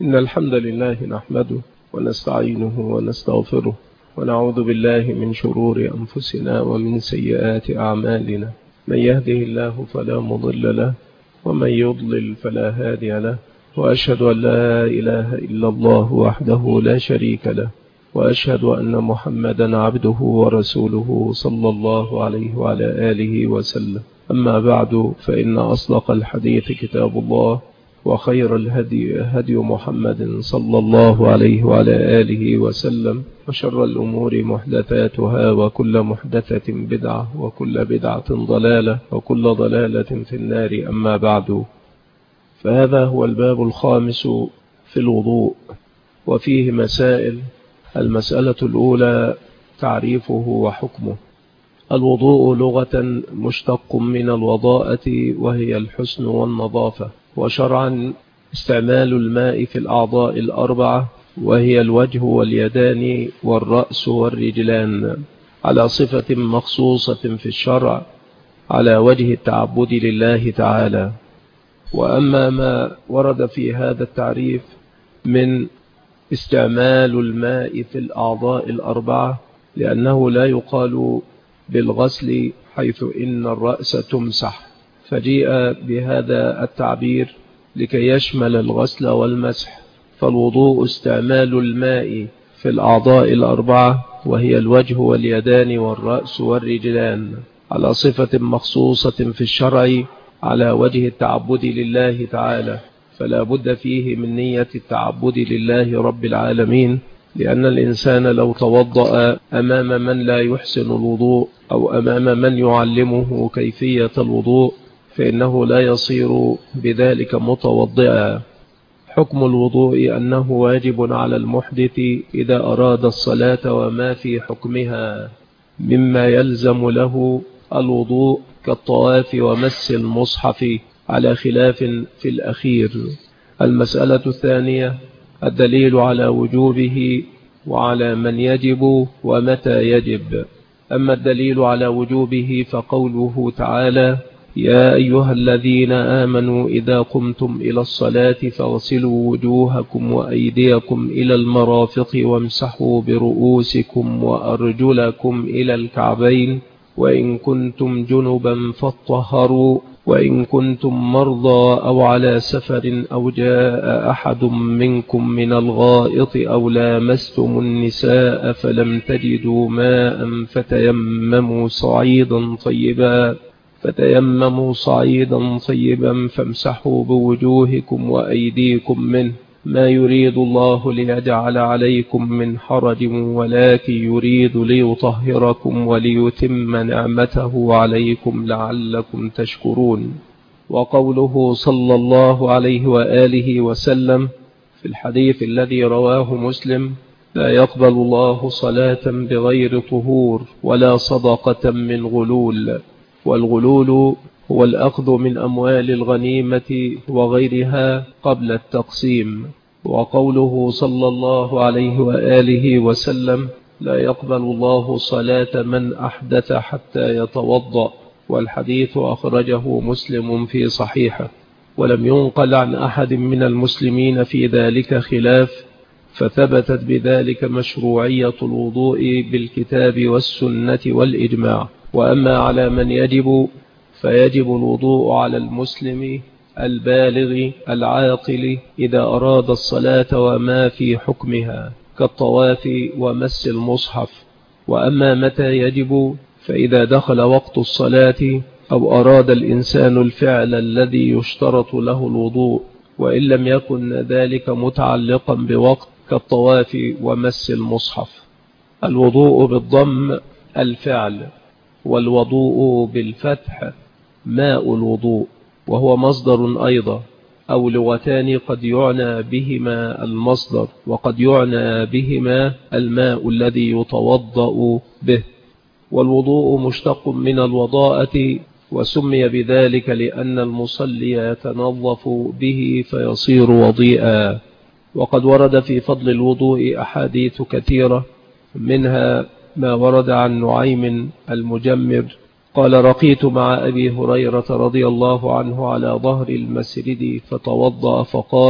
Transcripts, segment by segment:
إن الحمد لله نحمده ونستعينه ونستغفره ونعوذ بالله من شرور أنفسنا ومن سيئات أعمالنا. من يهده الله فلا مضل له ومن يضلل فلا هادي له، وأشهد أن لا إله إلا الله وحده لا شريك له، وأشهد أن محمدا عبده ورسوله صلى الله عليه وعلى آله وسلم. أما بعد، فإن أصدق الحديث كتاب الله، وخير الهدي هدي محمد صلى الله عليه وعلى آله وسلم، وشر الأمور محدثاتها، وكل محدثة بدعة، وكل بدعة ضلالة، وكل ضلالة في النار. أما بعد، فهذا هو الباب الخامس في الوضوء، وفيه مسائل. المسألة الأولى تعريفه وحكمه. الوضوء لغة مشتق من الوضاءة، وهي الحسن والنظافة، وشرعا استعمال الماء في الأعضاء الأربعة، وهي الوجه واليدان والرأس والرجلان، على صفة مخصوصة في الشرع على وجه التعبد لله تعالى. وأما ما ورد في هذا التعريف من استعمال الماء في الأعضاء الأربعة، لأنه لا يقال بالغسل حيث إن الرأس تمسح، فجيء بهذا التعبير لكي يشمل الغسل والمسح. فالوضوء استعمال الماء في الأعضاء الأربعة، وهي الوجه واليدان والرأس والرجلان، على صفة مخصوصة في الشرع على وجه التعبد لله تعالى، فلا بد فيه من نية التعبد لله رب العالمين، لأن الإنسان لو توضأ أمام من لا يحسن الوضوء أو أمام من يعلمه كيفية الوضوء، فإنه لا يصير بذلك متوضئا. حكم الوضوء أنه واجب على المحدث إذا أراد الصلاة وما في حكمها مما يلزم له الوضوء كالطواف ومس المصحف، على خلاف في الأخير. المسألة الثانية الدليل على وجوبه وعلى من يجب ومتى يجب. أما الدليل على وجوبه فقوله تعالى: يا أيها الذين آمنوا إذا قمتم إلى الصلاة فاغسلوا وجوهكم وأيديكم إلى المرافق وامسحوا برؤوسكم وأرجلكم إلى الكعبين، وإن كنتم جنبا فاطهروا، وإن كنتم مرضى أو على سفر أو جاء أحد منكم من الغائط أو لامستم النساء فلم تجدوا ماء فتيمموا صعيدا طيبا فامسحوا بوجوهكم وأيديكم منه، ما يريد الله ليجعل عليكم من حرج، ولكن يريد ليطهركم وليتم نعمته عليكم لعلكم تشكرون. وقوله صلى الله عليه وآله وسلم في الحديث الذي رواه مسلم: لا يقبل الله صلاة بغير طهور ولا صدقة من غلول. والغلول هو الأخذ من أموال الغنيمة وغيرها قبل التقسيم. وقوله صلى الله عليه وآله وسلم: لا يقبل الله صلاة من أحدث حتى يتوضأ. والحديث أخرجه مسلم في صحيحه، ولم ينقل عن أحد من المسلمين في ذلك خلاف، فثبتت بذلك مشروعية الوضوء بالكتاب والسنة والإجماع. وأما على من يجب، فيجب الوضوء على المسلم البالغ العاقل إذا أراد الصلاة وما في حكمها كالطواف ومس المصحف. وأما متى يجب، فإذا دخل وقت الصلاة أو أراد الإنسان الفعل الذي يشترط له الوضوء، وإن لم يكن ذلك متعلقا بوقت كالطواف ومس المصحف. الوضوء بالضم الفعل، والوضوء بالفتح ماء الوضوء، وهو مصدر أيضا، أو لغتان قد يعنى بهما المصدر وقد يعنى بهما الماء الذي يتوضأ به. والوضوء مشتق من الوضاءة، وسمي بذلك لأن المصلي يتنظف به فيصير وضيئا. وقد ورد في فضل الوضوء أحاديث كثيرة، منها ما ورد عن نعيم المجمر قال: رقيت مع أبي هريرة رضي الله عنه على ظهر المسجد فتوضأ فقال: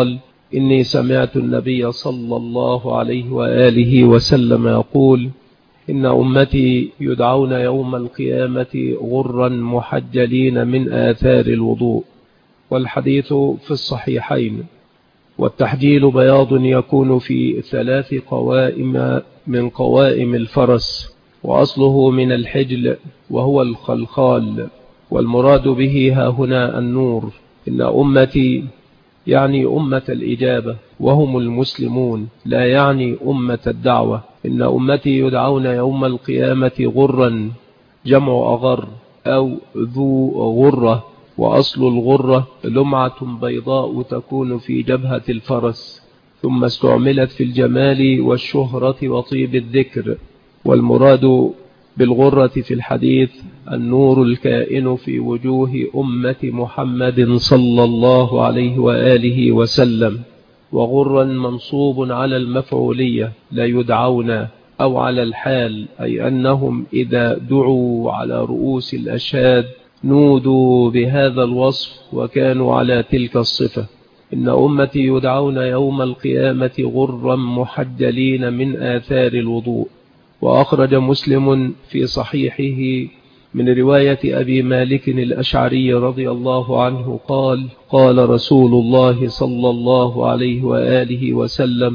إني سمعت النبي صلى الله عليه وآله وسلم يقول: إن أمتي يدعون يوم القيامة غرا محجلين من آثار الوضوء. والحديث في الصحيحين. والتحجيل بياض يكون في 3 قوائم من قوائم الفرس، وأصله من الحجل وهو الخلخال، والمراد به ها هنا النور. إن أمتي يعني أمة الإجابة وهم المسلمون، لا يعني أمة الدعوة. إن أمتي يدعون يوم القيامة غرا، جمع أغر أو ذو غرة، وأصل الغرة لمعة بيضاء تكون في جبهة الفرس، ثم استعملت في الجمال والشهرة وطيب الذكر. والمراد بالغرة في الحديث النور الكائن في وجوه أمة محمد صلى الله عليه وآله وسلم. وغرا منصوب على المفعولية، لا يدعون، أو على الحال، أي أنهم إذا دعوا على رؤوس الأشهاد نودوا بهذا الوصف وكانوا على تلك الصفة. إن أمتي يدعون يوم القيامة غرا محجلين من آثار الوضوء. وأخرج مسلم في صحيحه من رواية أبي مالك الأشعري رضي الله عنه قال: قال رسول الله صلى الله عليه وآله وسلم: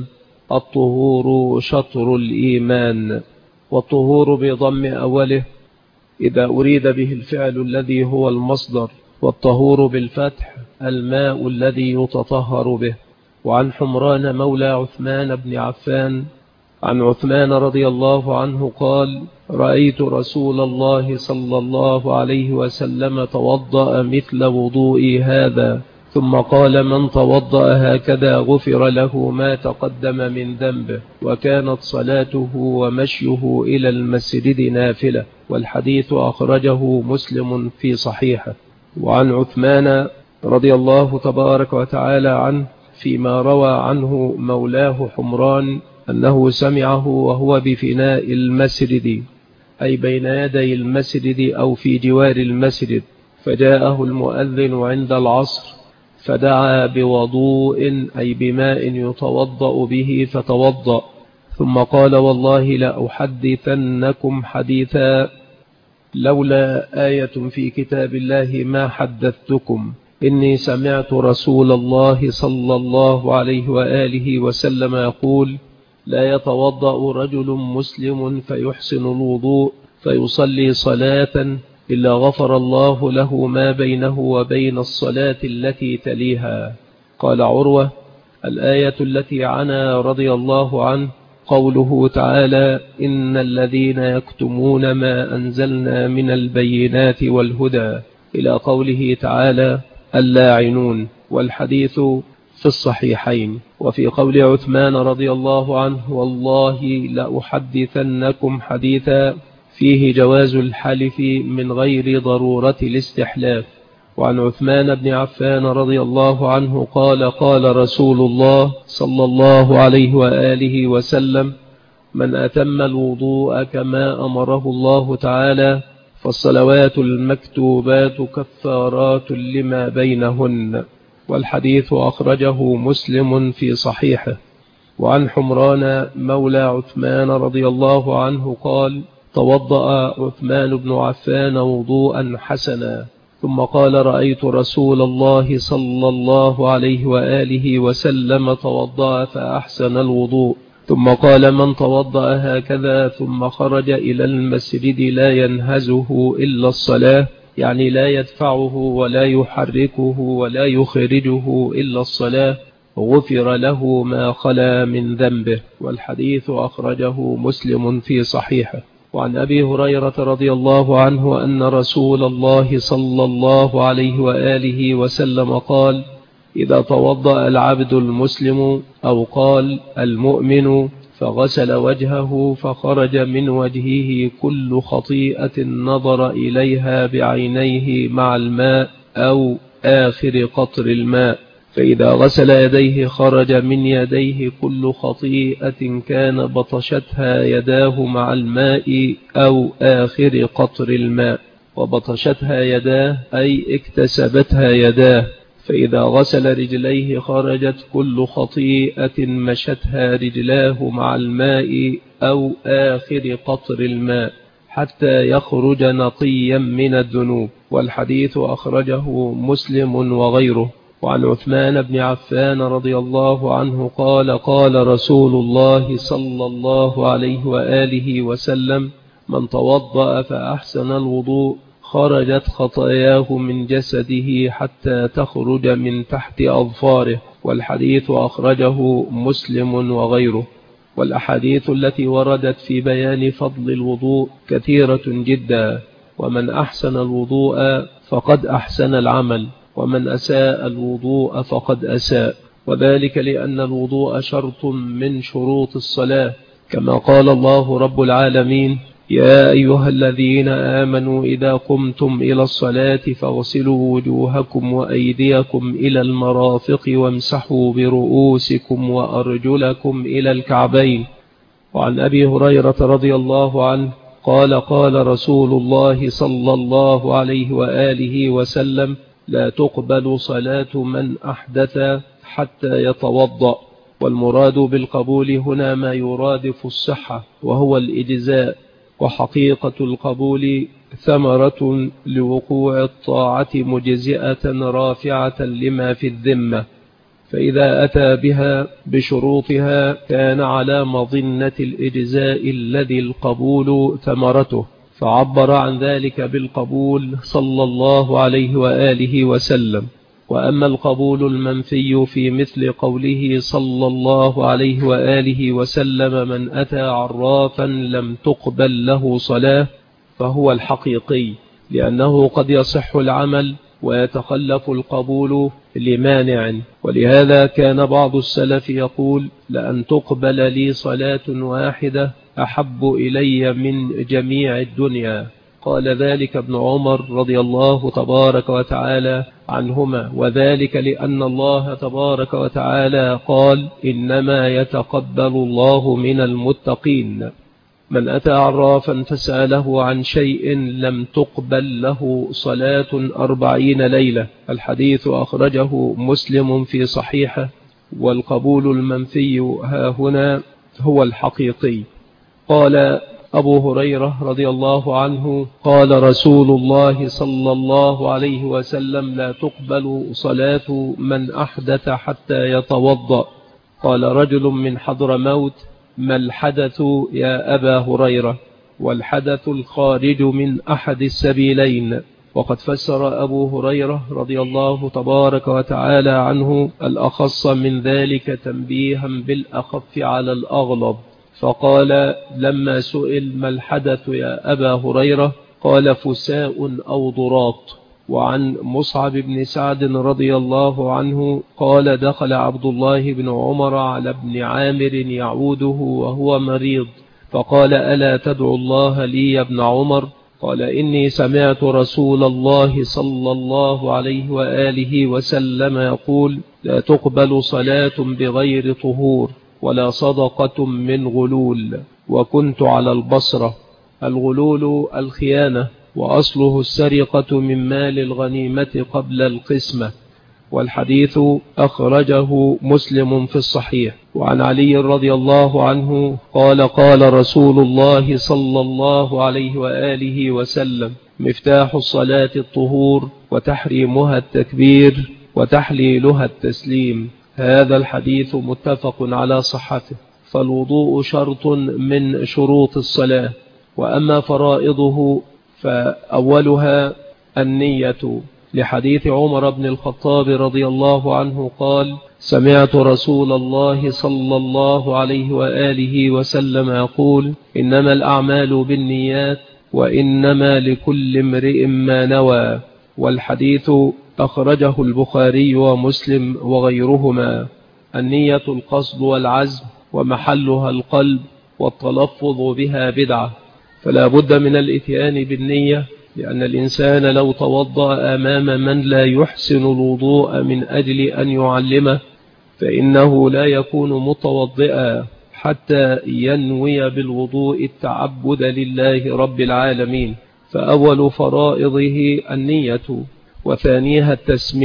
الطهور شطر الإيمان. والطهور بضم أوله إذا أريد به الفعل الذي هو المصدر، والطهور بالفتح الماء الذي يتطهر به. وعن حمران مولى عثمان بن عفان عن عثمان رضي الله عنه قال: رأيت رسول الله صلى الله عليه وسلم توضأ مثل وضوئي هذا، ثم قال: من توضأ هكذا غفر له ما تقدم من ذنبه. وكانت صلاته ومشيه إلى المسجد نافلة. والحديث أخرجه مسلم في صحيحه. وعن عثمان رضي الله تبارك وتعالى عنه فيما روى عنه مولاه حمران أنه سمعه وهو بفناء المسجد، أي بين يدي المسجد أو في جوار المسجد، فجاءه المؤذن عند العصر فدعا بوضوء، أي بماء يتوضأ به، فتوضأ، ثم قال: والله لأحدثنكم حديثا لولا آية في كتاب الله ما حدثتكم. إني سمعت رسول الله صلى الله عليه وآله وسلم يقول: لا يتوضأ رجل مسلم فيحسن الوضوء فيصلي صلاة إلا غفر الله له ما بينه وبين الصلاة التي تليها. قال عروة: الآية التي عنا رضي الله عنه قوله تعالى: إن الذين يكتمون ما أنزلنا من البينات والهدى، إلى قوله تعالى: اللاعنون. والحديث في الصحيحين. وفي قول عثمان رضي الله عنه: والله لأحدثنكم حديثا، فيه جواز الحلف من غير ضرورة الاستحلاف. وعن عثمان بن عفان رضي الله عنه قال: قال رسول الله صلى الله عليه وآله وسلم: من أتم الوضوء كما أمره الله تعالى فالصلوات المكتوبات كفارات لما بينهن. والحديث أخرجه مسلم في صحيحه. وعن حمران مولى عثمان رضي الله عنه قال: توضأ عثمان بن عفان وضوءا حسنا، ثم قال: رأيت رسول الله صلى الله عليه وآله وسلم توضأ فأحسن الوضوء، ثم قال: من توضأ هكذا ثم خرج إلى المسجد لا ينهزه إلا الصلاة، يعني لا يدفعه ولا يحركه ولا يخرجه إلا الصلاة، غفر له ما خلا من ذنبه. والحديث أخرجه مسلم في صحيحه. وعن أبي هريرة رضي الله عنه أن رسول الله صلى الله عليه وآله وسلم قال: إذا توضأ العبد المسلم، أو قال المؤمن، فغسل وجهه فخرج من وجهه كل خطيئة نظر إليها بعينيه مع الماء أو آخر قطر الماء، فإذا غسل يديه خرج من يديه كل خطيئة كان بطشتها يداه مع الماء أو آخر قطر الماء. وبطشتها يداه أي اكتسبتها يداه، فإذا غسل رجليه خرجت كل خطيئة مشتها رجلاه مع الماء أو آخر قطر الماء حتى يخرج نقيا من الذنوب. والحديث أخرجه مسلم وغيره. وعن عثمان بن عفان رضي الله عنه قال قال رسول الله صلى الله عليه وآله وسلم: من توضأ فأحسن الوضوء خرجت خطاياه من جسده حتى تخرج من تحت أظفاره. والحديث أخرجه مسلم وغيره. والأحاديث التي وردت في بيان فضل الوضوء كثيرة جدا، ومن أحسن الوضوء فقد أحسن العمل، ومن أساء الوضوء فقد أساء، وذلك لأن الوضوء شرط من شروط الصلاة، كما قال الله رب العالمين: يا أيها الذين آمنوا إذا قمتم إلى الصلاة فاغسلوا وجوهكم وأيديكم إلى المرافق وامسحوا برؤوسكم وأرجلكم إلى الكعبين. وعن أبي هريرة رضي الله عنه قال قال رسول الله صلى الله عليه وآله وسلم: لا تقبل صلاة من أحدث حتى يتوضأ. والمراد بالقبول هنا ما يرادف الصحة وهو الإجزاء، وحقيقة القبول ثمرة لوقوع الطاعة مجزئة رافعة لما في الذمة، فإذا أتى بها بشروطها كان على مظنة الإجزاء الذي القبول ثمرته، فعبر عن ذلك بالقبول صلى الله عليه وآله وسلم. وأما القبول المنفي في مثل قوله صلى الله عليه وآله وسلم: من أتى عرافا لم تقبل له صلاة، فهو الحقيقي، لأنه قد يصح العمل ويتخلف القبول لمانع. ولهذا كان بعض السلف يقول: لأن تقبل لي صلاة واحدة أحب إلي من جميع الدنيا. قال ذلك ابن عمر رضي الله تبارك وتعالى عنهما، وذلك لأن الله تبارك وتعالى قال: إنما يتقبل الله من المتقين. من أتى عرافا فسأله عن شيء لم تقبل له صلاة 40 ليلة. الحديث أخرجه مسلم في صحيحه. والقبول المنفي ها هنا هو الحقيقي. قال أبو هريرة رضي الله عنه قال رسول الله صلى الله عليه وسلم: لا تقبل صلاة من أحدث حتى يتوضأ. قال رجل من حضرموت: ما الحدث يا أبا هريرة؟ والحدث الخارج من أحد السبيلين. وقد فسر أبو هريرة رضي الله تبارك وتعالى عنه الأخص من ذلك تنبيها بالأخف على الأغلظ، فقال لما سئل: ما الحدث يا أبا هريرة؟ قال: فساء أو ضراط. وعن مصعب بن سعد رضي الله عنه قال: دخل عبد الله بن عمر على ابن عامر يعوده وهو مريض، فقال: ألا تدعو الله لي يا ابن عمر؟ قال: إني سمعت رسول الله صلى الله عليه وآله وسلم يقول: لا تقبل صلاة بغير طهور ولا صدقة من غلول. وكنت على البصرة. الغلول الخيانة، وأصله السرقة من مال الغنيمة قبل القسمة. والحديث أخرجه مسلم في الصحيح. وعن علي رضي الله عنه قال قال رسول الله صلى الله عليه وآله وسلم: مفتاح الصلاة الطهور، وتحريمها التكبير، وتحليلها التسليم. هذا الحديث متفق على صحته. فالوضوء شرط من شروط الصلاة. وأما فرائضه فأولها النية، لحديث عمر بن الخطاب رضي الله عنه قال: سمعت رسول الله صلى الله عليه وآله وسلم يقول: إنما الأعمال بالنيات وإنما لكل امرئ ما نوى. والحديث أخرجه البخاري ومسلم وغيرهما. النية القصد والعزم، ومحلها القلب، والتلفظ بها بدعة، فلا بد من الإتيان بالنية، لأن الإنسان لو توضأ أمام من لا يحسن الوضوء من أجل أن يعلمه فإنه لا يكون متوضئا حتى ينوي بالوضوء التعبد لله رب العالمين. فأول فرائضه النية، وثانيها التسمية،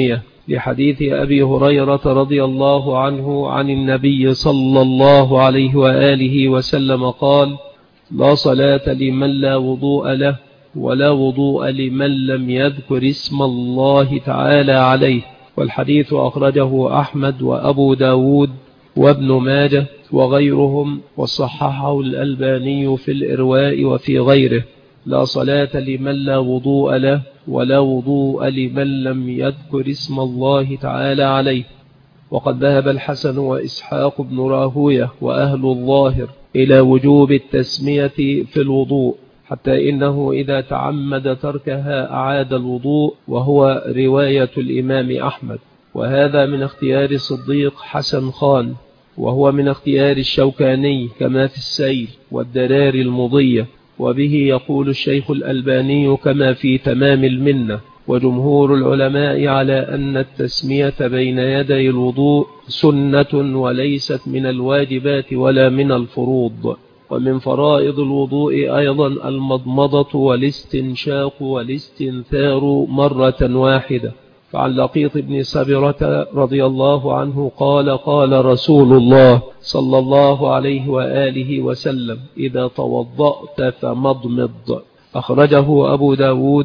لحديث أبي هريرة رضي الله عنه عن النبي صلى الله عليه وآله وسلم قال: لا صلاة لمن لا وضوء له، ولا وضوء لمن لم يذكر اسم الله تعالى عليه. والحديث أخرجه أحمد وأبو داود وابن ماجه وغيرهم، وصححه الألباني في الإرواء وفي غيره. لا صلاة لمن لا وضوء له، ولا وضوء لمن لم يذكر اسم الله تعالى عليه. وقد ذهب الحسن وإسحاق بن راهويه وأهل الظاهر إلى وجوب التسمية في الوضوء، حتى إنه إذا تعمد تركها أعاد الوضوء، وهو رواية الإمام أحمد. وهذا من اختيار صديق حسن خان، وهو من اختيار الشوكاني كما في السيل والدرار المضية. وبه يقول الشيخ الألباني كما في تمام المنة. وجمهور العلماء على أن التسمية بين يدي الوضوء سنة وليست من الواجبات ولا من الفروض. ومن فرائض الوضوء أيضا المضمضة والاستنشاق والاستنثار مرة واحدة. فعن لقيط بن سبرة رضي الله عنه قال: قال رسول الله صلى الله عليه وآله وسلم: إذا توضأت فمضمض. أخرجه أبو داود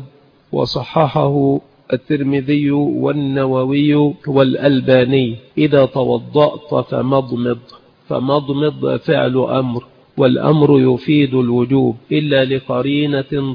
وصححه الترمذي والنووي والألباني. إذا توضأت فمضمض. فمضمض فعل أمر، والأمر يفيد الوجوب إلا لقرينة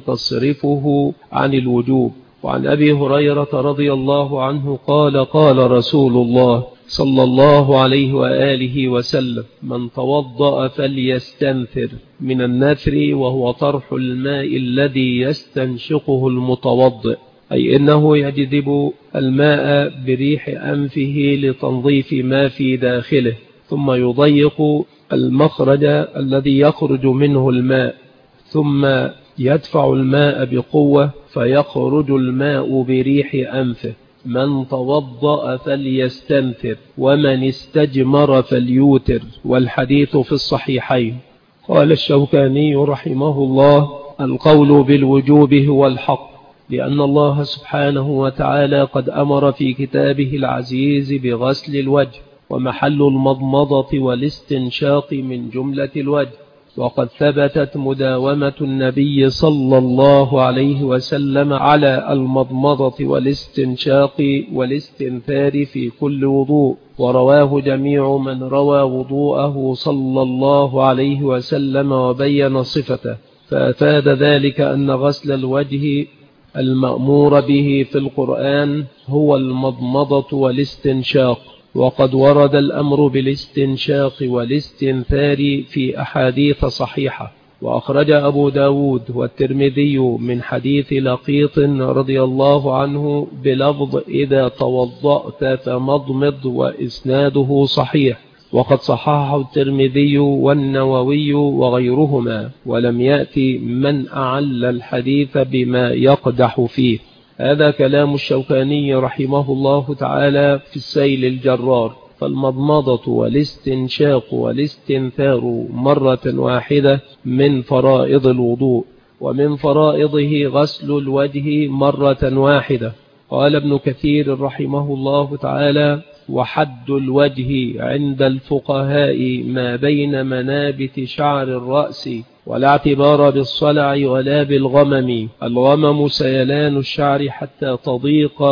تصرفه عن الوجوب. وعن أبي هريرة رضي الله عنه قال: قال رسول الله صلى الله عليه وآله وسلم: من توضأ فليستنثر. من النثر وهو طرح الماء الذي يستنشقه المتوضئ، أي إنه يجذب الماء بريح أنفه لتنظيف ما في داخله، ثم يضيق المخرج الذي يخرج منه الماء، ثم يدفع الماء بقوة فيخرج الماء بريح أنفه. من توضأ فليستنثر، ومن استجمر فليوتر. والحديث في الصحيحين. قال الشوكاني رحمه الله: القول بالوجوب هو الحق، لأن الله سبحانه وتعالى قد أمر في كتابه العزيز بغسل الوجه، ومحل المضمضة والاستنشاق من جملة الوجه. وقد ثبتت مداومة النبي صلى الله عليه وسلم على المضمضة والاستنشاق والاستنثار في كل وضوء، ورواه جميع من روى وضوءه صلى الله عليه وسلم وبين صفته. فأفاد ذلك أن غسل الوجه المأمور به في القرآن هو المضمضة والاستنشاق. وقد ورد الأمر بالاستنشاق والاستنثار في أحاديث صحيحة. وأخرج أبو داود والترمذي من حديث لقيط رضي الله عنه بلفظ: إذا توضأت فمضمض، وإسناده صحيح. وقد صححه الترمذي والنووي وغيرهما، ولم يأتي من أعل الحديث بما يقدح فيه. هذا كلام الشوكاني رحمه الله تعالى في السيل الجرار. فالمضمضة والاستنشاق والاستنثار مرة واحدة من فرائض الوضوء، ومن فرائضه غسل الوجه مرة واحدة. قال ابن كثير رحمه الله تعالى: وحد الوجه عند الفقهاء ما بين منابت شعر الرأس، ولا اعتبار بالصلع ولا بالغمم. الغمم سيلان الشعر حتى تضيق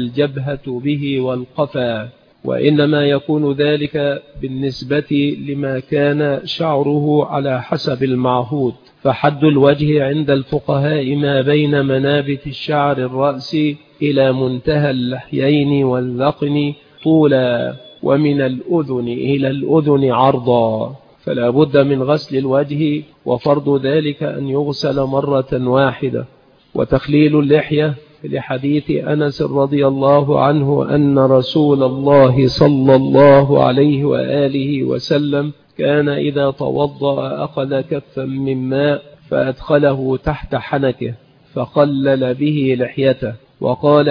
الجبهة به والقفا، وإنما يكون ذلك بالنسبة لما كان شعره على حسب المعهود. فحد الوجه عند الفقهاء ما بين منابت الشعر الرأس إلى منتهى اللحيين والذقن طولا، ومن الأذن إلى الأذن عرضا. فلا بد من غسل الوجه، وفرض ذلك أن يغسل مرة واحدة. وتخليل اللحية لحديث أنس رضي الله عنه أن رسول الله صلى الله عليه وآله وسلم كان إذا توضأ أخذ كفا من ماء فأدخله تحت حنكه فقلل به لحيته، وقال: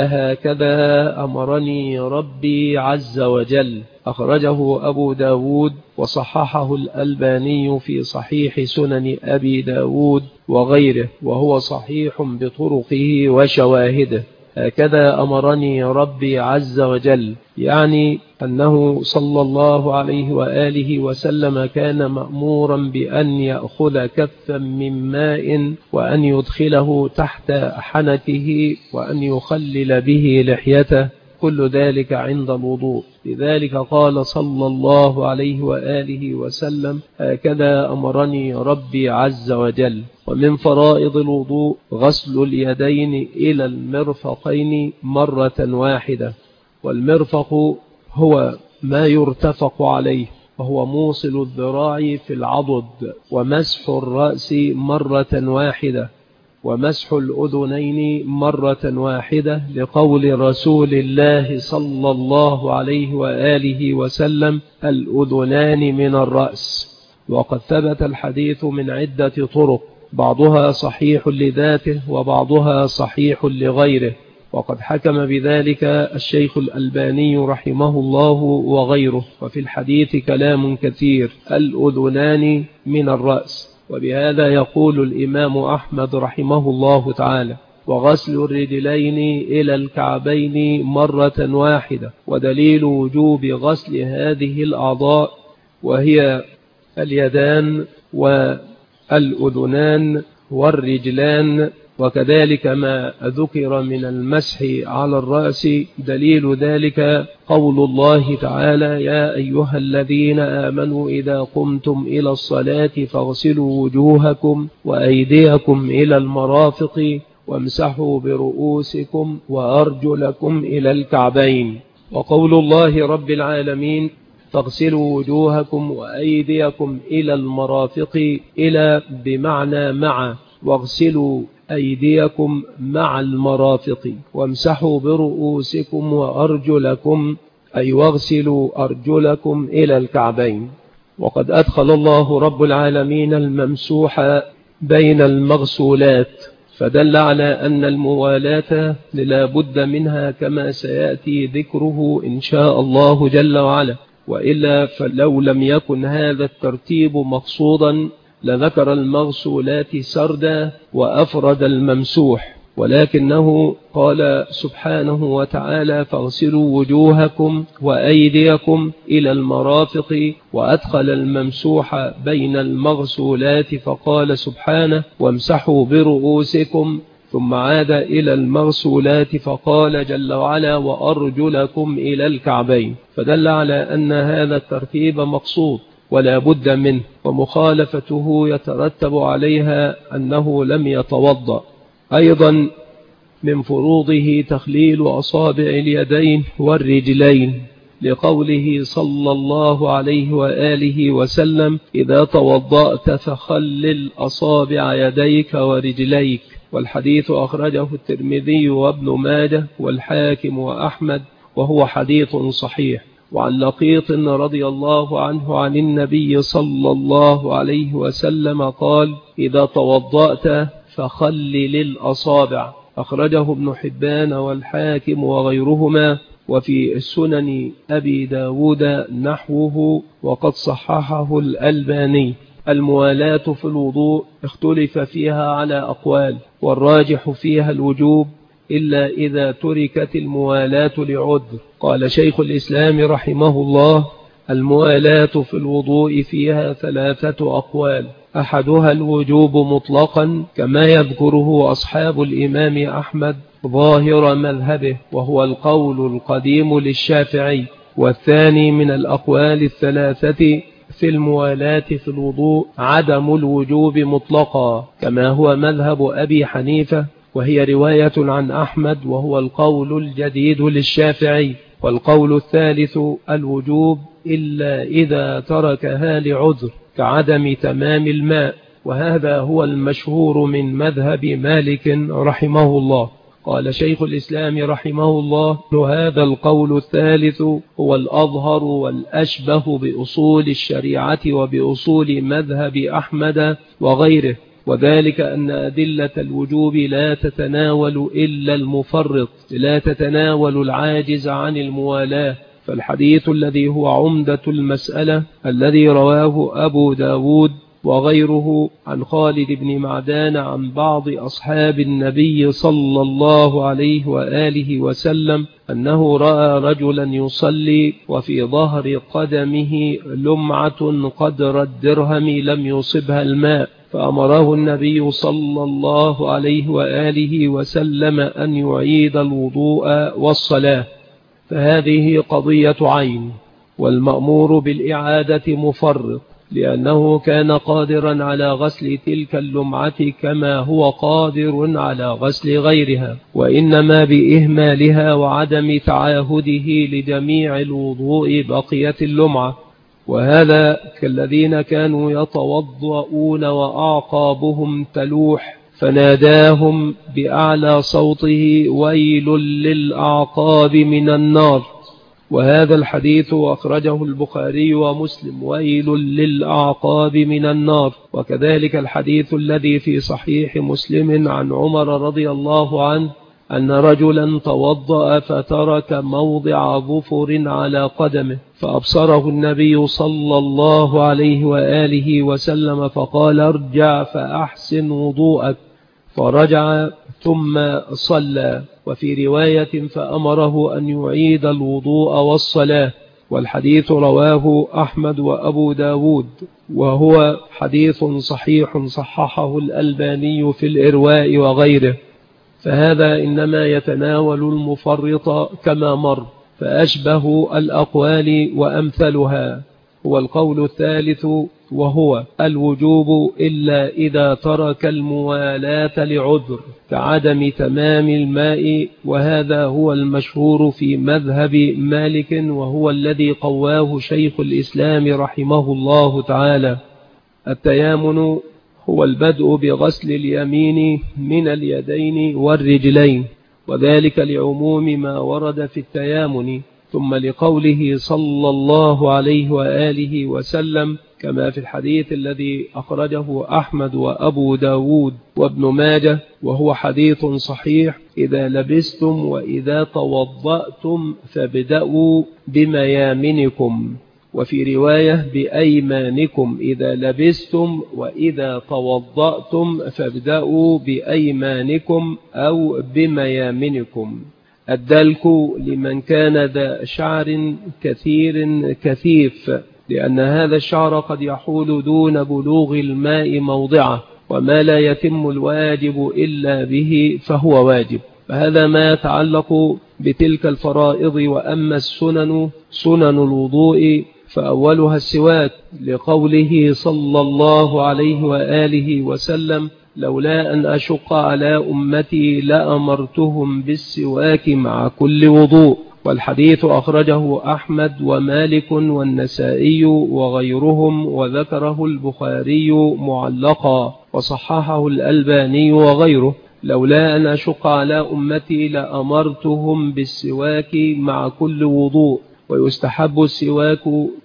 هكذا أمرني ربي عز وجل. أخرجه أبو داود وصححه الألباني في صحيح سنن أبي داود وغيره، وهو صحيح بطرقه وشواهده. هكذا أمرني ربي عز وجل، يعني أنه صلى الله عليه وآله وسلم كان مأمورا بأن يأخذ كفا من ماء وأن يدخله تحت حنكه وأن يخلل به لحيته، كل ذلك عند الوضوء. لذلك قال صلى الله عليه وآله وسلم هكذا أمرني ربي عز وجل. ومن فرائض الوضوء غسل اليدين إلى المرفقين مرة واحدة، والمرفق هو ما يرتفق عليه وهو موصل الذراع في العضد، ومسح الرأس مرة واحدة، ومسح الأذنين مرة واحدة، لقول رسول الله صلى الله عليه وآله وسلم الأذنان من الرأس. وقد ثبت الحديث من عدة طرق، بعضها صحيح لذاته وبعضها صحيح لغيره، وقد حكم بذلك الشيخ الألباني رحمه الله وغيره. وفي الحديث كلام كثير، الأذنان من الرأس. وبهذا يقول الإمام أحمد رحمه الله تعالى: وغسل الرجلين إلى الكعبين مرة واحدة. ودليل وجوب غسل هذه الأعضاء وهي اليدان والأذنان والرجلان، وكذلك ما ذكر من المسح على الرأس، دليل ذلك قول الله تعالى: يا أيها الذين آمنوا إذا قمتم إلى الصلاة فاغسلوا وجوهكم وأيديكم إلى المرافق وامسحوا برؤوسكم وأرجلكم إلى الكعبين. وقول الله رب العالمين: فاغسلوا وجوهكم وأيديكم إلى المرافق، إلى بمعنى مع، واغسلوا أيديكم مع المرافق، وامسحوا برؤوسكم وأرجلكم، أي واغسلوا أرجلكم إلى الكعبين. وقد أدخل الله رب العالمين الممسوح بين المغسولات، فدل على أن الموالاة لا بد منها كما سيأتي ذكره إن شاء الله جل وعلا، وإلا فلو لم يكن هذا الترتيب مقصودا لذكر المغسولات سردا وأفرد الممسوح، ولكنه قال سبحانه وتعالى: فاغسلوا وجوهكم وأيديكم إلى المرافق، وأدخل الممسوح بين المغسولات فقال سبحانه: وامسحوا برؤوسكم، ثم عاد إلى المغسولات فقال جل وعلا: وأرجلكم إلى الكعبين، فدل على أن هذا الترتيب مقصود ولا بد منه، ومخالفته يترتب عليها أنه لم يتوضأ. أيضا من فروضه تخليل أصابع اليدين والرجلين، لقوله صلى الله عليه وآله وسلم: إذا توضأت فخلل أصابع يديك ورجليك. والحديث أخرجه الترمذي وابن ماجه والحاكم وأحمد، وهو حديث صحيح. وعن لقيط رضي الله عنه عن النبي صلى الله عليه وسلم قال: إذا توضأت فخلل الأصابع. أخرجه ابن حبان والحاكم وغيرهما، وفي السنن أبي داود نحوه، وقد صححه الألباني. الموالاة في الوضوء اختلف فيها على أقوال، والراجح فيها الوجوب إلا إذا تركت الموالاة لعذر. قال شيخ الإسلام رحمه الله: الموالاة في الوضوء فيها 3 أقوال، أحدها الوجوب مطلقا كما يذكره أصحاب الإمام أحمد ظاهر مذهبه، وهو القول القديم للشافعي. والثاني من الأقوال 3 في الموالاة في الوضوء عدم الوجوب مطلقا كما هو مذهب أبي حنيفة، وهي رواية عن أحمد، وهو القول الجديد للشافعي. والقول الثالث الوجوب إلا إذا تركها لعذر كعدم تمام الماء، وهذا هو المشهور من مذهب مالك رحمه الله. قال شيخ الإسلام رحمه الله: هذا القول الثالث هو الأظهر والأشبه بأصول الشريعة وبأصول مذهب أحمد وغيره، وذلك أن أدلة الوجوب لا تتناول إلا المفرط، لا تتناول العاجز عن الموالاة. فالحديث الذي هو عمدة المسألة الذي رواه أبو داود وغيره عن خالد بن معدان عن بعض أصحاب النبي صلى الله عليه وآله وسلم أنه رأى رجلا يصلي وفي ظهر قدمه لمعة قدر الدرهم لم يصبها الماء، فأمره النبي صلى الله عليه وآله وسلم أن يعيد الوضوء والصلاة، فهذه قضية عين، والمأمور بالإعادة مفرط، لأنه كان قادرا على غسل تلك اللمعة كما هو قادر على غسل غيرها، وإنما بإهمالها وعدم تعاهده لجميع الوضوء بقيت اللمعة. وهذا كالذين كانوا يتوضؤون وأعقابهم تلوح فناداهم بأعلى صوته: ويل للأعقاب من النار. وهذا الحديث أخرجه البخاري ومسلم: ويل للأعقاب من النار. وكذلك الحديث الذي في صحيح مسلم عن عمر رضي الله عنه أن رجلا توضأ فترك موضع ظفر على قدمه، فأبصره النبي صلى الله عليه وآله وسلم فقال: ارجع فأحسن وضوءك، فرجع ثم صلى. وفي رواية: فأمره أن يعيد الوضوء والصلاة. والحديث رواه أحمد وأبو داود، وهو حديث صحيح صححه الألباني في الإرواء وغيره. فهذا إنما يتناول المفرط كما مر، فأشبه الأقوال وأمثلها هو القول الثالث، وهو الوجوب إلا إذا ترك الموالاة لعذر كعدم تمام الماء، وهذا هو المشهور في مذهب مالك، وهو الذي قواه شيخ الإسلام رحمه الله تعالى. التيامن هو البدء بغسل اليمين من اليدين والرجلين، وذلك لعموم ما ورد في التيامن، ثم لقوله صلى الله عليه وآله وسلم كما في الحديث الذي أخرجه أحمد وأبو داود وابن ماجه، وهو حديث صحيح: إذا لبستم وإذا توضأتم فابدأوا بميامنكم، وفي رواية بأيمانكم. إذا لبستم وإذا توضأتم فابدأوا بأيمانكم أو بميامنكم. الدلك لمن كان ذا شعر كثير كثيف، لأن هذا الشعر قد يحول دون بلوغ الماء موضعه، وما لا يتم الواجب إلا به فهو واجب. فهذا ما يتعلق بتلك الفرائض. وأما السنن سنن الوضوء فأولها السواك، لقوله صلى الله عليه وآله وسلم: لولا أن أشق على أمتي لأمرتهم بالسواك مع كل وضوء. والحديث أخرجه أحمد ومالك والنسائي وغيرهم، وذكره البخاري معلقا وصححه الألباني وغيره: لولا أن أشق على أمتي لأمرتهم بالسواك مع كل وضوء. ويستحب السواك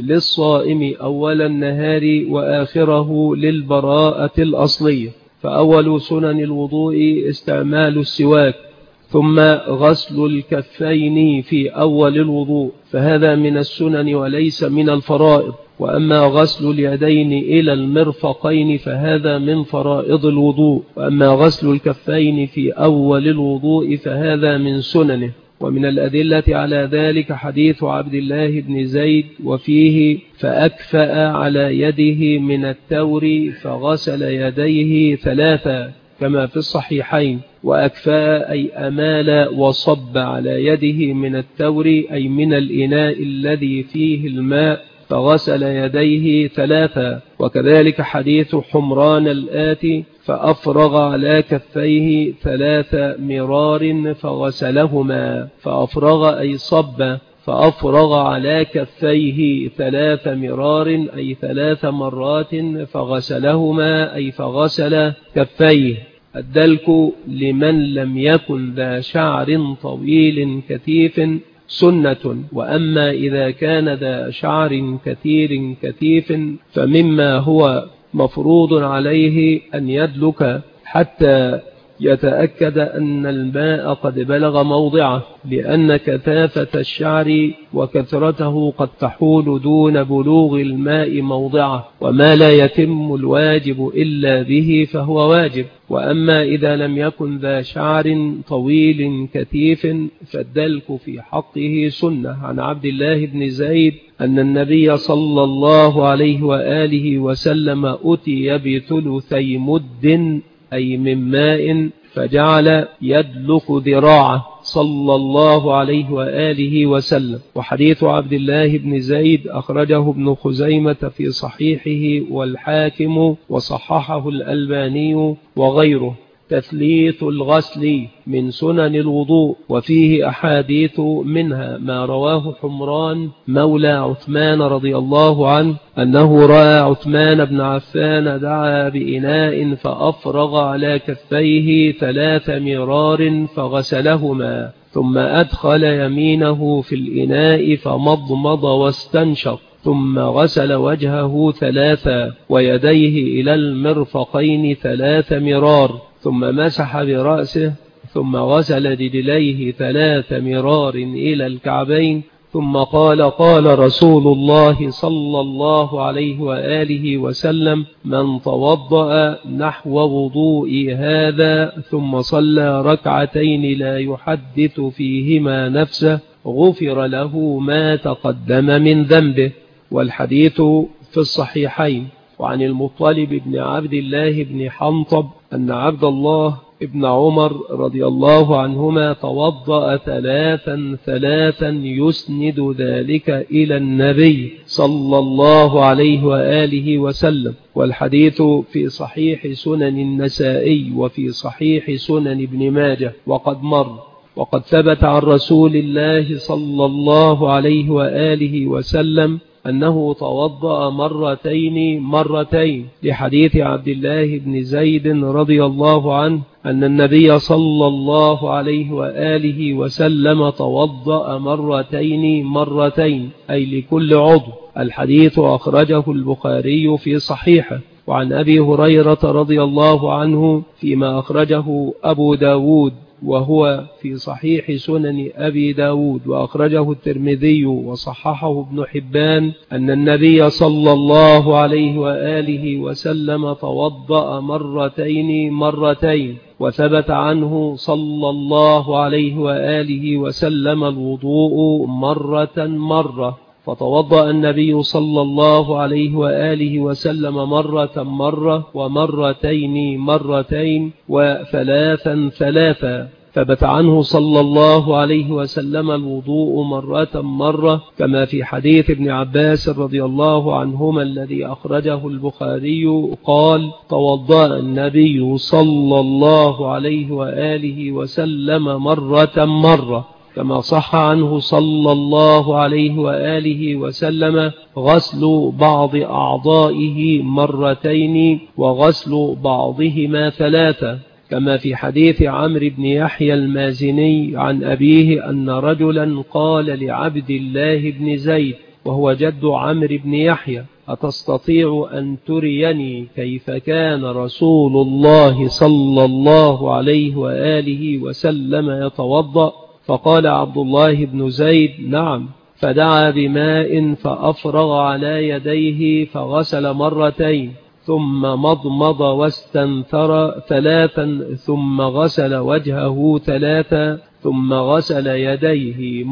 للصائم أول النهار وآخره للبراءة الأصلية. فأول سنن الوضوء استعمال السواك، ثم غسل الكفين في أول الوضوء، فهذا من السنن وليس من الفرائض. وأما غسل اليدين إلى المرفقين فهذا من فرائض الوضوء، وأما غسل الكفين في أول الوضوء فهذا من سننه. ومن الأدلة على ذلك حديث عبد الله بن زيد، وفيه: فأكفأ على يده من التور فغسل يديه ثلاثا، كما في الصحيحين. وأكفأ أي أمال وصب على يده من التور أي من الإناء الذي فيه الماء، فغسل يديه ثلاثا. وكذلك حديث حمران الآتي: فأفرغ على كفيه 3 مرار فغسلهما. فأفرغ أي صب، فأفرغ على كفيه 3 مرار أي 3 مرات، فغسلهما أي فغسل كفيه. الدلك لمن لم يكن ذا شعر طويل كثيف سنة. وأما إذا كان ذا شعر كثير كثيف فمما هو مفروض عليه أن يدلك حتى يتأكد أن الماء قد بلغ موضعه، لأن كثافة الشعر وكثرته قد تحول دون بلوغ الماء موضعه، وما لا يتم الواجب إلا به فهو واجب. وأما إذا لم يكن ذا شعر طويل كثيف فالدلك في حقه سنة. عن عبد الله بن زيد أن النبي صلى الله عليه وآله وسلم أتي بثلثي مد أي من ماء فجعل يدلك ذراعه صلى الله عليه وآله وسلم. وحديث عبد الله بن زيد أخرجه ابن خزيمة في صحيحه والحاكم وصححه الألباني وغيره. تثليث الغسل من سنن الوضوء، وفيه أحاديث منها ما رواه حمران مولى عثمان رضي الله عنه أنه رأى عثمان بن عفان دعا بإناء فأفرغ على كفيه 3 مرار فغسلهما، ثم أدخل يمينه في الإناء فمضمض واستنشق، ثم غسل وجهه 3 ويديه إلى المرفقين 3 مرار، ثم مسح برأسه، ثم غسل رجليه 3 مرار إلى الكعبين، ثم قال: قال رسول الله صلى الله عليه وآله وسلم: من توضأ نحو وضوء هذا ثم صلى ركعتين لا يحدث فيهما نفسه غفر له ما تقدم من ذنبه. والحديث في الصحيحين. وعن المطلب بن عبد الله بن حنطب أن عبد الله ابن عمر رضي الله عنهما توضأ 3 يسند ذلك إلى النبي صلى الله عليه وآله وسلم. والحديث في صحيح سنن النسائي وفي صحيح سنن ابن ماجه وقد مر. وقد ثبت عن رسول الله صلى الله عليه وآله وسلم أنه توضأ مرتين لحديث عبد الله بن زيد رضي الله عنه أن النبي صلى الله عليه وآله وسلم توضأ مرتين أي لكل عضو. الحديث أخرجه البخاري في صحيحه. وعن أبي هريرة رضي الله عنه فيما أخرجه أبو داود وهو في صحيح سنن أبي داود وأخرجه الترمذي وصححه ابن حبان أن النبي صلى الله عليه وآله وسلم توضأ مرتين. وثبت عنه صلى الله عليه وآله وسلم الوضوء مرة، فتوضأ النبي صلى الله عليه وآله وسلم مرة ومرتين وثلاثا. ثبت عنه صلى الله عليه وسلم الوضوء مرة كما في حديث ابن عباس رضي الله عنهما الذي أخرجه البخاري قال: توضأ النبي صلى الله عليه وآله وسلم مرة كما صح عنه صلى الله عليه وآله وسلم غسل بعض أعضائه مرتين وغسل بعضهما 3 كما في حديث عمرو بن يحيى المازني عن أبيه أن رجلا قال لعبد الله بن زيد وهو جد عمرو بن يحيى: أتستطيع أن تريني كيف كان رسول الله صلى الله عليه وآله وسلم يتوضأ؟ فقال عبد الله بن زيد: نعم. فدعا بماء فأفرغ على يديه فغسل مرتين، ثم مضمض واستنثر 3 ثم غسل وجهه 3 ثم غسل يديه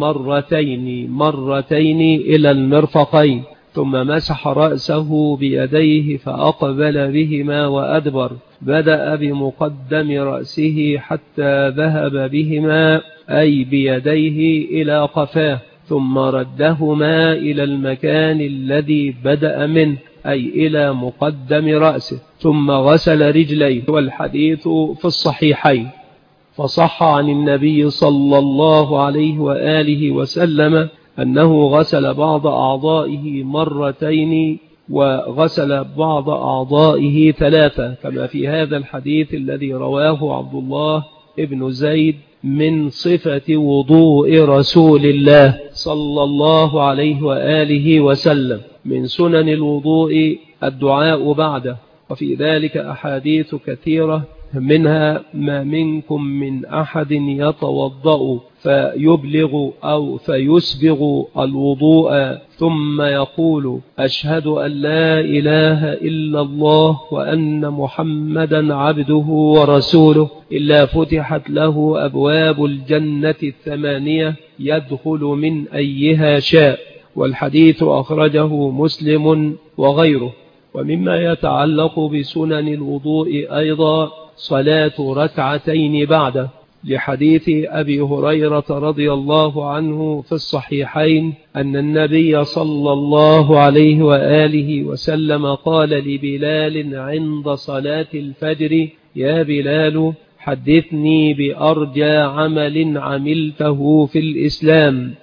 مرتين إلى المرفقين، ثم مسح رأسه بيديه فأقبل بهما وأدبر، بدأ بمقدم رأسه حتى ذهب بهما أي بيديه إلى قفاه، ثم ردهما إلى المكان الذي بدأ منه أي إلى مقدم رأسه، ثم غسل رجليه. والحديث في الصحيحين. فصح عن النبي صلى الله عليه وآله وسلم أنه غسل بعض أعضائه مرتين وغسل بعض أعضائه 3 كما في هذا الحديث الذي رواه عبد الله ابن زيد من صفة وضوء رسول الله صلى الله عليه وآله وسلم. من سنن الوضوء الدعاء بعده، وفي ذلك أحاديث كثيرة منها ما منكم من أحد يتوضأ فيبلغ أو فيسبغ الوضوء ثم يقول أشهد أن لا إله إلا الله وأن محمدا عبده ورسوله إلا فتحت له أبواب الجنة 8 يدخل من أيها شاء. والحديث أخرجه مسلم وغيره. ومما يتعلق بسنن الوضوء أيضا صلاة ركعتين بعده، لحديث أبي هريرة رضي الله عنه في الصحيحين أن النبي صلى الله عليه وآله وسلم قال لبلال عند صلاة الفجر يا بلال حدثني بأرجى عمل عملته في الإسلام.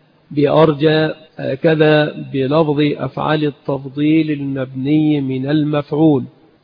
بأرجى هكذا بلفظ أفعال التفضيل المبني من المفعول،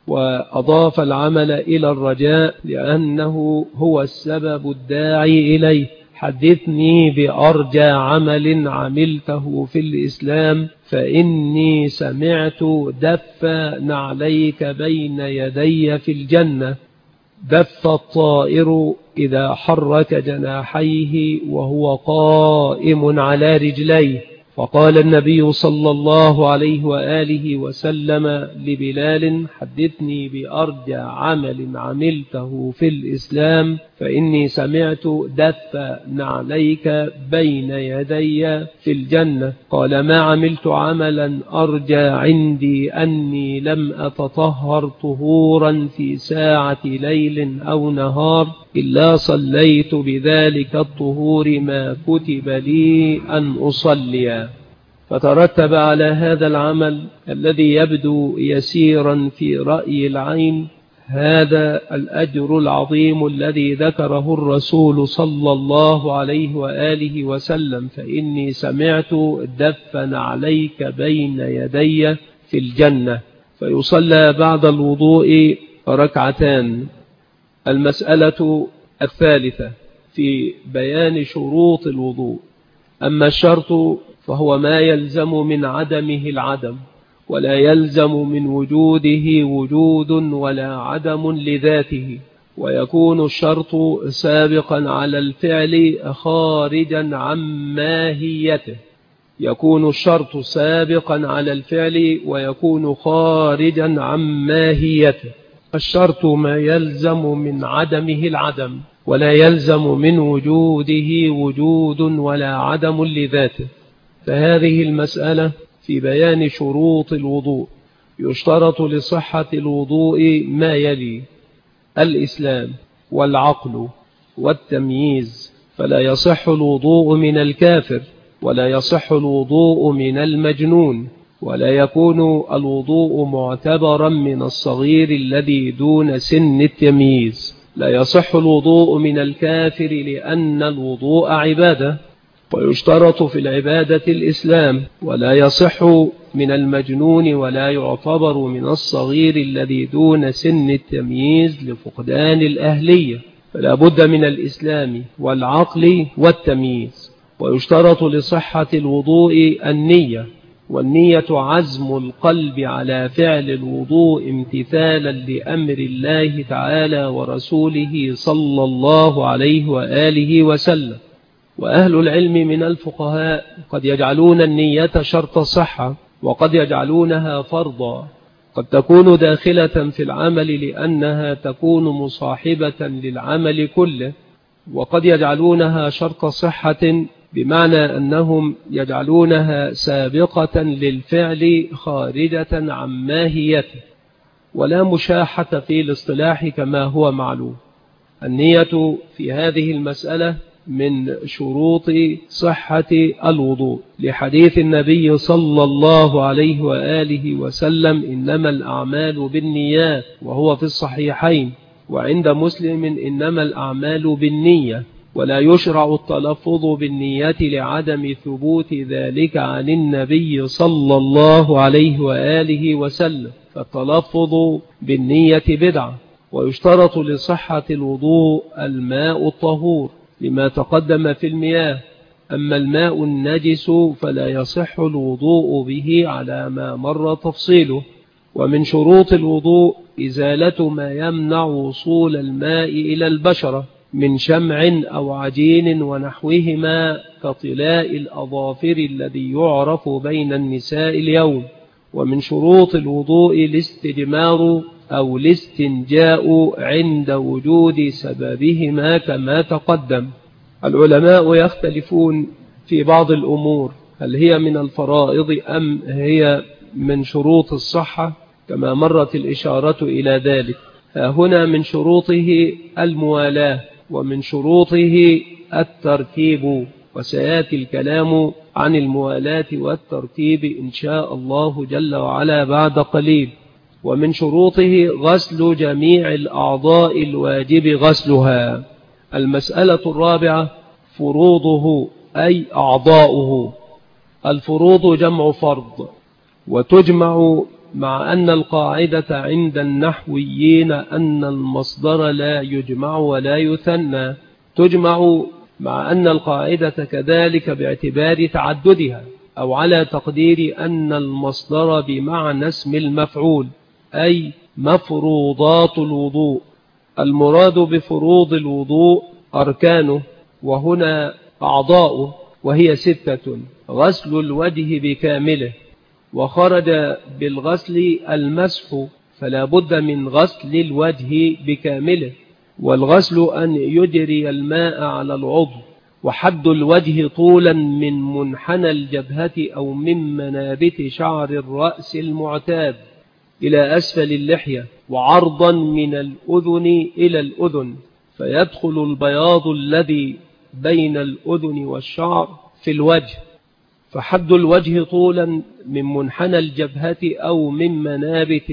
وأضاف العمل إلى الرجاء لأنه هو السبب الداعي إليه. حدثني بأرجى عمل عملته في الإسلام فإني سمعت دف نعليك بين يدي في الجنة. دف الطائر إذا حرك جناحيه وهو قائم على رجليه. فقال النبي صلى الله عليه وآله وسلم لبلال حدثني بأرجى عمل عملته في الإسلام فإني سمعت دف نعليك بين يدي في الجنة. قال ما عملت عملا أرجى عندي أني لم أتطهر طهورا في ساعة ليل أو نهار إلا صليت بذلك الطهور ما كتب لي أن أصلي. فترتب على هذا العمل الذي يبدو يسيرا في رأي العين هذا الأجر العظيم الذي ذكره الرسول صلى الله عليه وآله وسلم فإني سمعت دف نعليك بين يدي في الجنة. فيصلى بعد الوضوء ركعتان. المسألة الثالثة في بيان شروط الوضوء. أما الشرط فهو ما يلزم من عدمه العدم، ولا يلزم من وجوده وجود ولا عدم لذاته، ويكون الشرط سابقا على الفعل خارجا عن ماهيته. يكون الشرط سابقا على الفعل ويكون خارجا عن ماهيته. الشرط ما يلزم من عدمه العدم، ولا يلزم من وجوده وجود ولا عدم لذاته. فهذه المسألة في بيان شروط الوضوء. يشترط لصحة الوضوء ما يلي: الإسلام والعقل والتمييز، فلا يصح الوضوء من الكافر، ولا يصح الوضوء من المجنون، ولا يكون الوضوء معتبرا من الصغير الذي دون سن التمييز. لا يصح الوضوء من الكافر لأن الوضوء عبادة، ويشترط في العبادة الإسلام. ولا يصح من المجنون ولا يعتبر من الصغير الذي دون سن التمييز لفقدان الأهلية. فلا بد من الإسلام والعقل والتمييز. ويشترط لصحة الوضوء النية، والنية عزم القلب على فعل الوضوء امتثالا لأمر الله تعالى ورسوله صلى الله عليه وآله وسلم. وأهل العلم من الفقهاء قد يجعلون النية شرط الصحة، وقد يجعلونها فرضا. قد تكون داخلة في العمل لأنها تكون مصاحبة للعمل كله، وقد يجعلونها شرط صحة بمعنى أنهم يجعلونها سابقة للفعل خارجة عن ماهيته. ولا مشاحة في الاصطلاح كما هو معلوم. النية في هذه المسألة من شروط صحة الوضوء، لحديث النبي صلى الله عليه وآله وسلم إنما الأعمال بالنيات، وهو في الصحيحين. وعند مسلم إنما الأعمال بالنية، ولا يشرع التلفظ بالنية لعدم ثبوت ذلك عن النبي صلى الله عليه وآله وسلم، فالتلفظ بالنية بدعة. ويشترط لصحة الوضوء الماء الطهور لما تقدم في المياه. أما الماء النجس فلا يصح الوضوء به على ما مر تفصيله. ومن شروط الوضوء إزالة ما يمنع وصول الماء إلى البشرة من شمع أو عجين ونحوهما كطلاء الأظافر الذي يعرف بين النساء اليوم. ومن شروط الوضوء الاستجمار أو الاستنجاء عند وجود سببهما كما تقدم. العلماء يختلفون في بعض الأمور، هل هي من الفرائض أم هي من شروط الصحة كما مرت الإشارة إلى ذلك. هنا من شروطه الموالاة ومن شروطه الترتيب، وسيأتي الكلام عن الموالاة والترتيب إن شاء الله جل وعلا بعد قليل. ومن شروطه غسل جميع الأعضاء الواجب غسلها. المسألة الرابعة فروضه أي أعضاؤه. الفروض جمع فرض، وتجمع مع أن القاعدة عند النحويين أن المصدر لا يجمع ولا يثنى، تجمع مع أن القاعدة كذلك باعتبار تعددها، أو على تقدير أن المصدر بمعنى اسم المفعول، أي مفروضات الوضوء. المراد بفروض الوضوء أركانه، وهنا أعضاؤه، وهي 6: غسل الوجه بكامله، وخرج بالغسل المسح، فلا بد من غسل الوجه بكامله. والغسل أن يجري الماء على العضو، وحد الوجه طولا من منحنى الجبهة أو من منابت شعر الرأس المعتاد إلى أسفل اللحية، وعرضا من الأذن إلى الأذن، فيدخل البياض الذي بين الأذن والشعر في الوجه. فحد الوجه طولا من منحنى الجبهة أو من منابت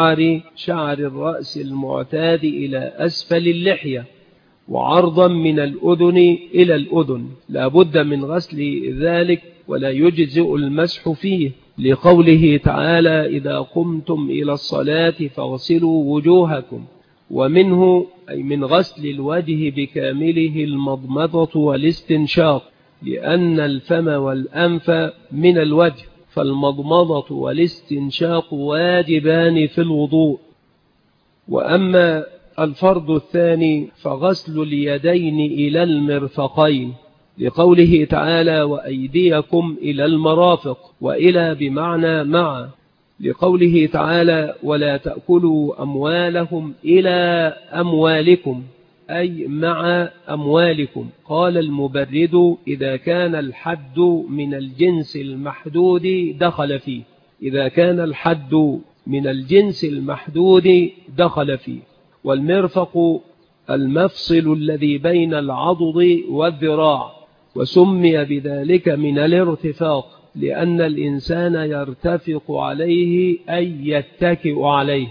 شعر الرأس المعتاد إلى أسفل اللحية، وعرضا من الأذن إلى الأذن، لا بد من غسل ذلك ولا يجزئ المسح فيه، لقوله تعالى: إذا قمتم إلى الصلاة فاغسلوا وجوهكم. ومنه أي من غسل الوجه بكامله المضمضة والاستنشاق، لأن الفم والأنف من الوجه، فالمضمضة والاستنشاق واجبان في الوضوء. وأما الفرض الثاني فغسل اليدين إلى المرفقين، لقوله تعالى: وأيديكم إلى المرافق، وإلى بمعنى مع، لقوله تعالى: ولا تأكلوا أموالهم إلى أموالكم، أي مع أموالكم. قال المبرد: إذا كان الحد من الجنس المحدود دخل فيه، إذا كان الحد من الجنس المحدود دخل فيه. والمرفق المفصل الذي بين العضد والذراع، وسمي بذلك من الارتفاق، لأن الإنسان يرتفق عليه أي يتكئ عليه.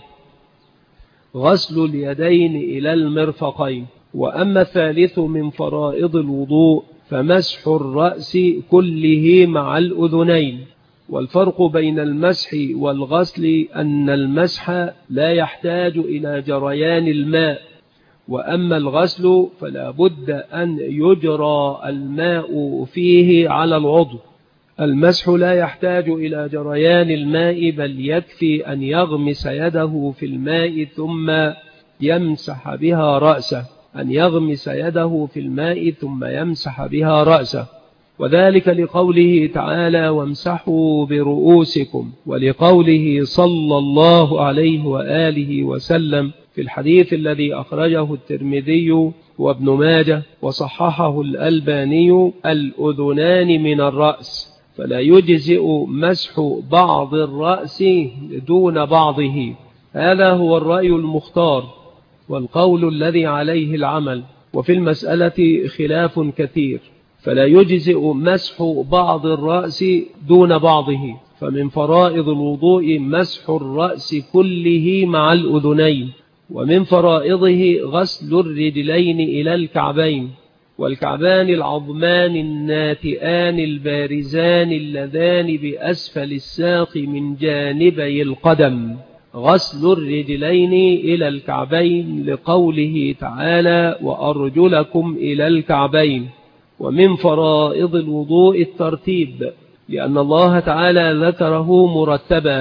غسل اليدين إلى المرفقين. وأما الثالث من فرائض الوضوء فمسح الرأس كله مع الأذنين. والفرق بين المسح والغسل أن المسح لا يحتاج إلى جريان الماء، وأما الغسل فلا بد أن يجرى الماء فيه على العضو. المسح لا يحتاج إلى جريان الماء، بل يكفي أن يغمس يده في الماء ثم يمسح بها رأسه، أن يغمس يده في الماء ثم يمسح بها رأسه. وذلك لقوله تعالى: وامسحوا برؤوسكم، ولقوله صلى الله عليه وآله وسلم في الحديث الذي أخرجه الترمذي وابن ماجه وصححه الألباني: الأذنان من الرأس، فلا يجزئ مسح بعض الرأس دون بعضه. هذا هو الرأي المختار والقول الذي عليه العمل، وفي المسألة خلاف كثير، فلا يجزئ مسح بعض الرأس دون بعضه. فمن فرائض الوضوء مسح الرأس كله مع الأذنين. ومن فرائضه غسل الرجلين إلى الكعبين، والكعبان العظمان الناتئان البارزان اللذان بأسفل الساق من جانبي القدم. غسل الرجلين إلى الكعبين لقوله تعالى: وأرجلكم إلى الكعبين. ومن فرائض الوضوء الترتيب، لأن الله تعالى ذكره مرتبا: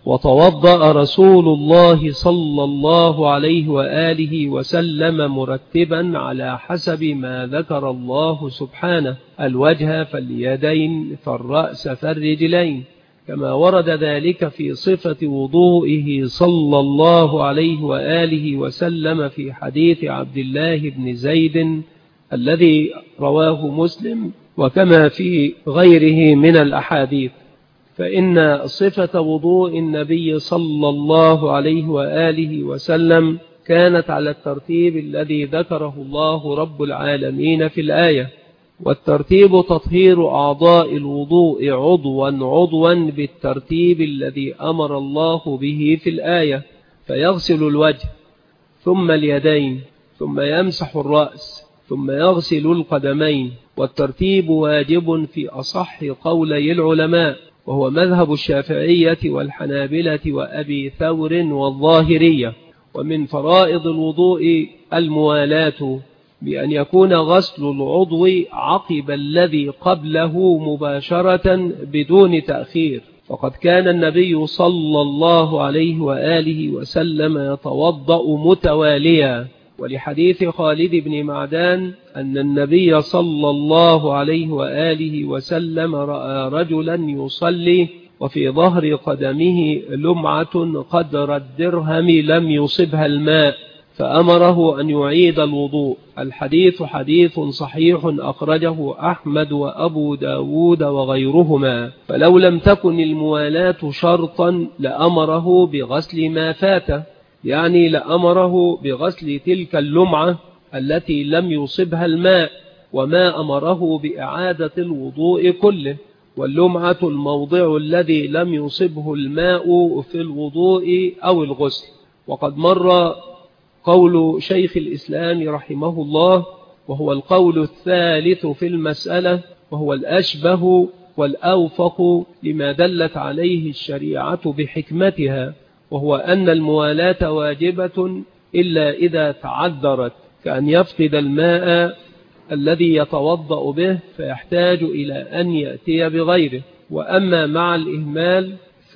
وتوضأ رسول الله صلى الله عليه وآله وسلم مرتبا على حسب ما ذكر الله سبحانه: الوجه فاليدين فالرأس فالرجلين، كما ورد ذلك في صفة وضوئه صلى الله عليه وآله وسلم في حديث عبد الله بن زيد الذي رواه مسلم، وكما في غيره من الأحاديث. فإن صفة وضوء النبي صلى الله عليه وآله وسلم كانت على الترتيب الذي ذكره الله رب العالمين في الآية، والترتيب تطهير أعضاء الوضوء عضوا بالترتيب الذي أمر الله به في الآية، فيغسل الوجه ثم اليدين ثم يمسح الرأس ثم يغسل القدمين، والترتيب واجب في أصح قولي العلماء، وهو مذهب الشافعية والحنابلة وأبي ثور والظاهرية. ومن فرائض الوضوء الموالاة، بأن يكون غسل العضو عقب الذي قبله مباشرة بدون تأخير، فقد كان النبي صلى الله عليه وآله وسلم يتوضأ متواليا، ولحديث خالد بن معدان أن النبي صلى الله عليه وآله وسلم رأى رجلا يصلي وفي ظهر قدمه لمعة قدر الدرهم لم يصبها الماء، فأمره أن يعيد الوضوء. الحديث حديث صحيح أخرجه أحمد وأبو داود وغيرهما. فلو لم تكن الموالاة شرطا لأمره بغسل ما فاته، يعني لأمره بغسل تلك اللمعة التي لم يصبها الماء، وما أمره بإعادة الوضوء كله. واللمعة الموضع الذي لم يصبه الماء في الوضوء أو الغسل. وقد مر قول شيخ الإسلام رحمه الله، وهو القول الثالث في المسألة، وهو الأشبه والأوفق لما دلت عليه الشريعة بحكمتها، وهو أن الموالاة واجبة إلا إذا تعذرت، كأن يفقد الماء الذي يتوضأ به فيحتاج إلى أن يأتي بغيره. وأما مع الإهمال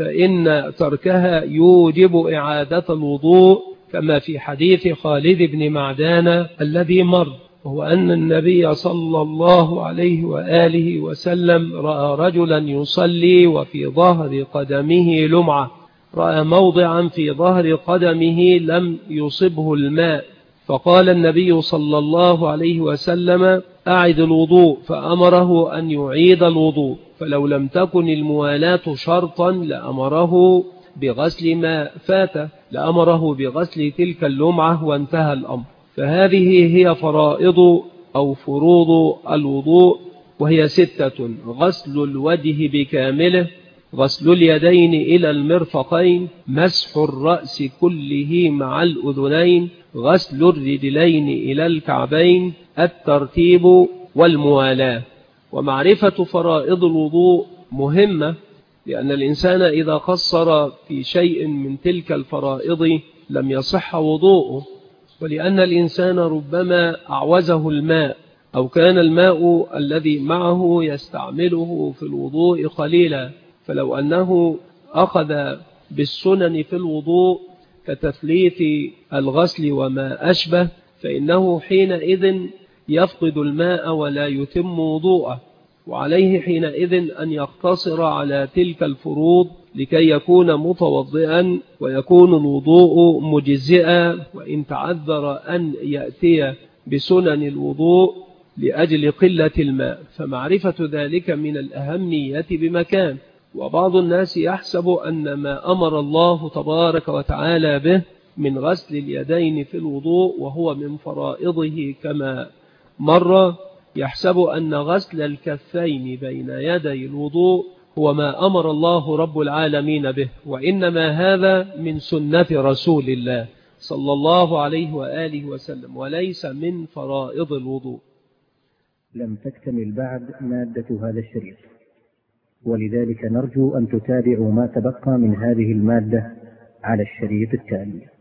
فإن تركها يوجب إعادة الوضوء، كما في حديث خالد بن معدان الذي مر، وهو أن النبي صلى الله عليه وآله وسلم رأى رجلا يصلي وفي ظهر قدمه لمعة، رأى موضعا في ظهر قدمه لم يصبه الماء، فقال النبي صلى الله عليه وسلم: أعد الوضوء، فأمره أن يعيد الوضوء. فلو لم تكن الموالاة شرطا لأمره بغسل ما فاته، لأمره بغسل تلك اللمعة وانتهى الأمر. فهذه هي فرائض أو فروض الوضوء، وهي 6: غسل الوجه بكامله، غسل اليدين إلى المرفقين، مسح الرأس كله مع الأذنين، غسل الرجلين إلى الكعبين، الترتيب والموالاة. ومعرفة فرائض الوضوء مهمة، لأن الإنسان إذا قصر في شيء من تلك الفرائض لم يصح وضوءه، ولأن الإنسان ربما أعوزه الماء، أو كان الماء الذي معه يستعمله في الوضوء قليلا، فلو أنه أخذ بالسنن في الوضوء كتثليث الغسل وما أشبه، فإنه حينئذ يفقد الماء ولا يتم وضوءه، وعليه حينئذ أن يقتصر على تلك الفروض لكي يكون متوضئا ويكون الوضوء مجزئا، وإن تعذر أن يأتي بسنن الوضوء لأجل قلة الماء، فمعرفة ذلك من الأهمية بمكان. وبعض الناس يحسب أن ما أمر الله تبارك وتعالى به من غسل اليدين في الوضوء وهو من فرائضه كما مر، يحسب أن غسل الكفين بين يدي الوضوء هو ما أمر الله رب العالمين به، وإنما هذا من سنة رسول الله صلى الله عليه وآله وسلم، وليس من فرائض الوضوء. لم تكتمل بعد مادة هذا الشريط، ولذلك نرجو أن تتابعوا ما تبقى من هذه المادة على الشريط التالي.